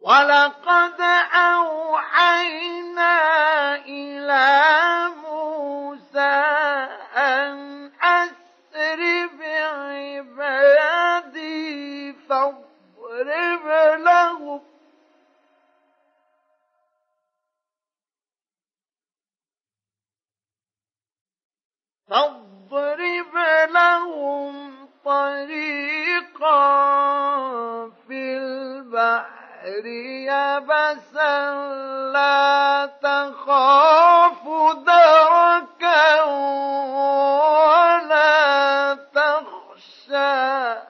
وَلَقَدْ أَوْحَيْنَا إِلَىٰ مُوسَىٰ أَنْ أَسْرِ بِعِبَادِي فَاضْرِبْ لَهُمْ طَرِيقًا فِي الْبَحْرِ يَبَسًا لَّا تَخَافُ دَرَكًا وَلَا تَخْشَىٰ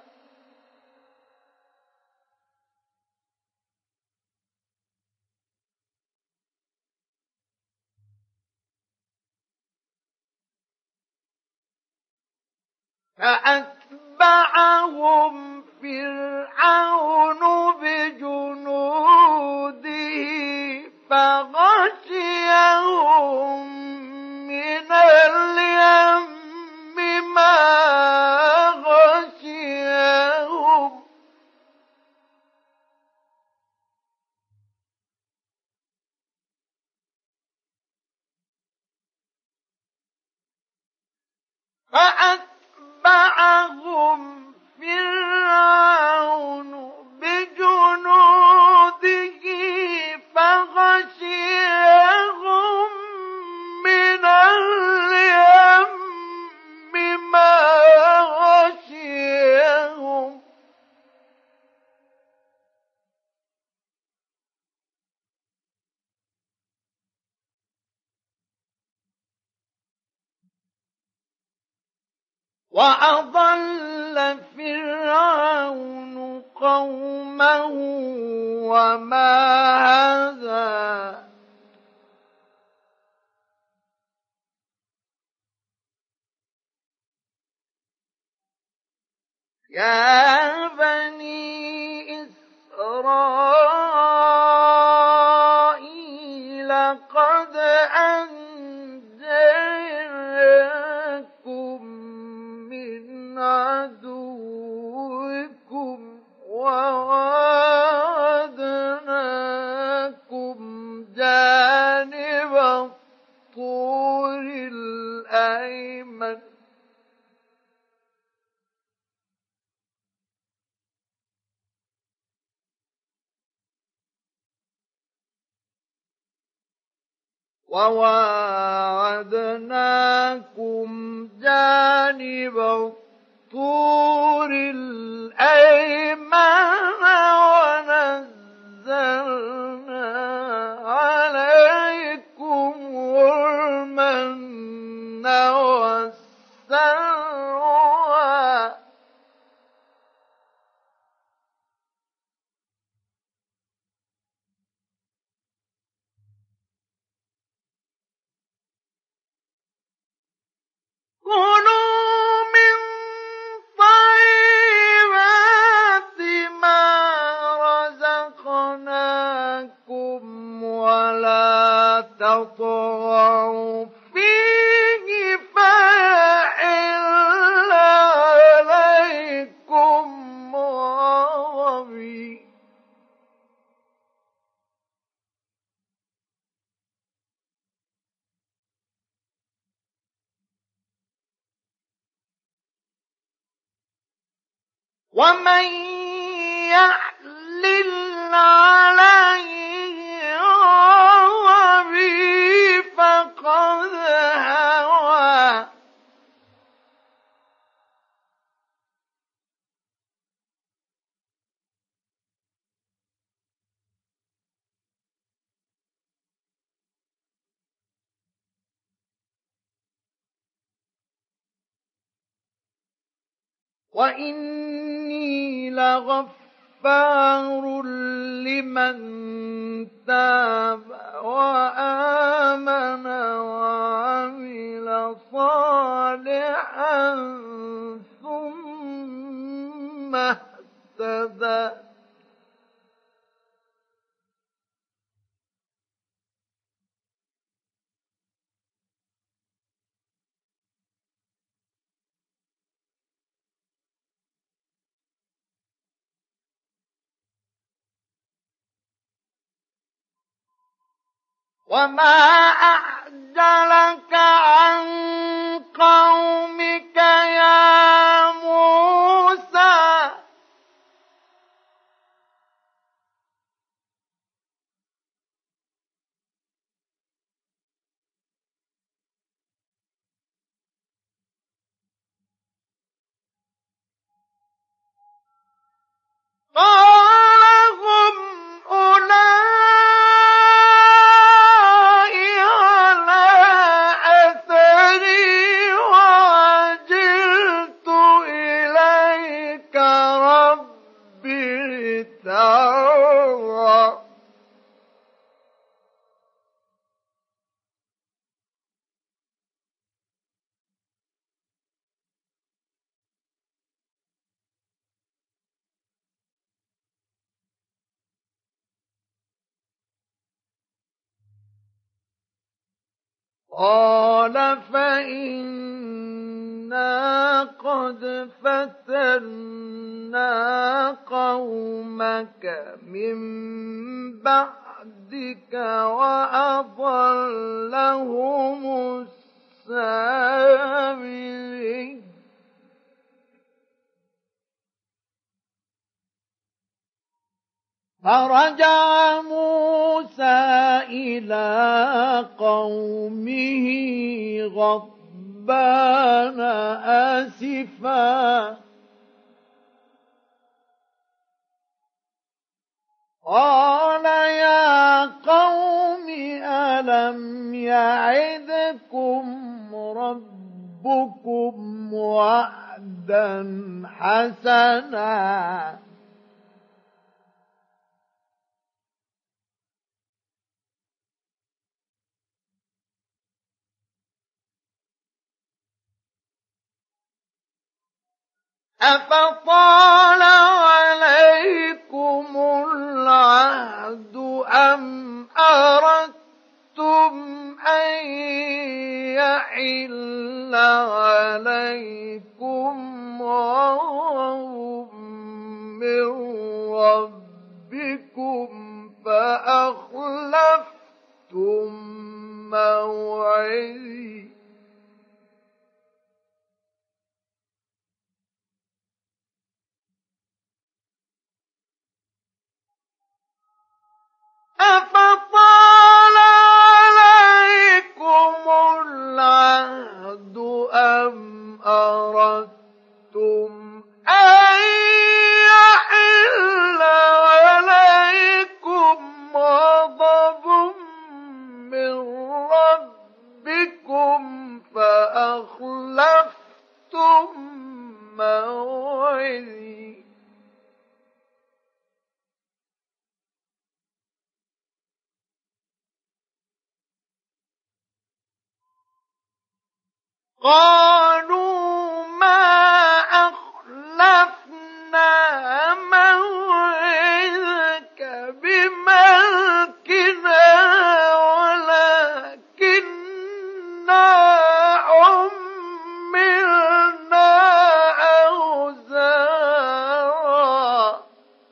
فَأَتْبَعَهُمْ فِرْعَوْنُ بِجُنُودِهِ فَغَشِيَهُم مِّنَ الْيَمِّ مَا غَشِيَهُمْ فَأَتْبَعَهُمْ فِرْعَوْنُ بِجُنُودِهِ فَغَشِيَهُم مِّنَ الْيَمِّ مَا غَشِيَهُمْ وَأَضَلَّ فِرْعَوْنُ قَوْمَهُ وَمَا هَدَىٰ يَا بَنِي إِسْرَائِيلَ قَدْ أَنجَيْنَاكُم مِّنْ عَدُوِّكُمْ وَوَاعَدْنَاكُمْ جَانِبَ الطُّورِ الْأَيْمَنَ وَنَزَّلْنَا عَلَيْكُمُ الْمَنَّ وَالسَّلْوَىٰ كُلُوا مِن طَيِّبَاتِ مَا رَزَقْنَاكُمْ وَلَا تَطْغَوْا فِيهِ فَيَحِلَّ عَلَيْكُمْ غَضَبِي وَمَن يَحْلِلْ عَلَيْهِ غَضَبِي فَقَدْ هَوَىٰ وَإِنِّي لَغَفَّارٌ لِّمَن تَابَ وَآمَنَ وَعَمِلَ صَالِحًا ثُمَّ اهْتَدَىٰ وما أعجلك عن قومك يا موسى قال هم أولئك على أثري وعجلت إليك رب لترضى قال فإنا قد فتنا قومك من بعدك وأضلهم السامري فرجع موسى إلى قومه غضبان آسفا قال يا قوم ألم يعدكم ربكم وعدا حسنا أفطال عليكم العهد أم أردتم أن يحل عليكم غضب من ربكم فأخلفتم موعدي أفطال عليكم العهد أم أردتم أن يحل عليكم غضب من ربكم فأخلفتم موعدي قالوا ما أخلفنا موعدك بملكنا ولكننا حملنا أوزارا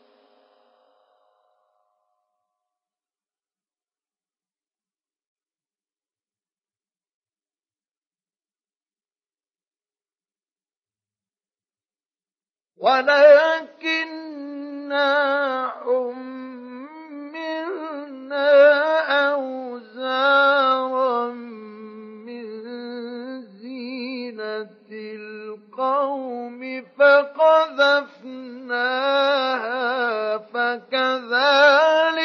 من زينة القوم فقذفناها فكذلك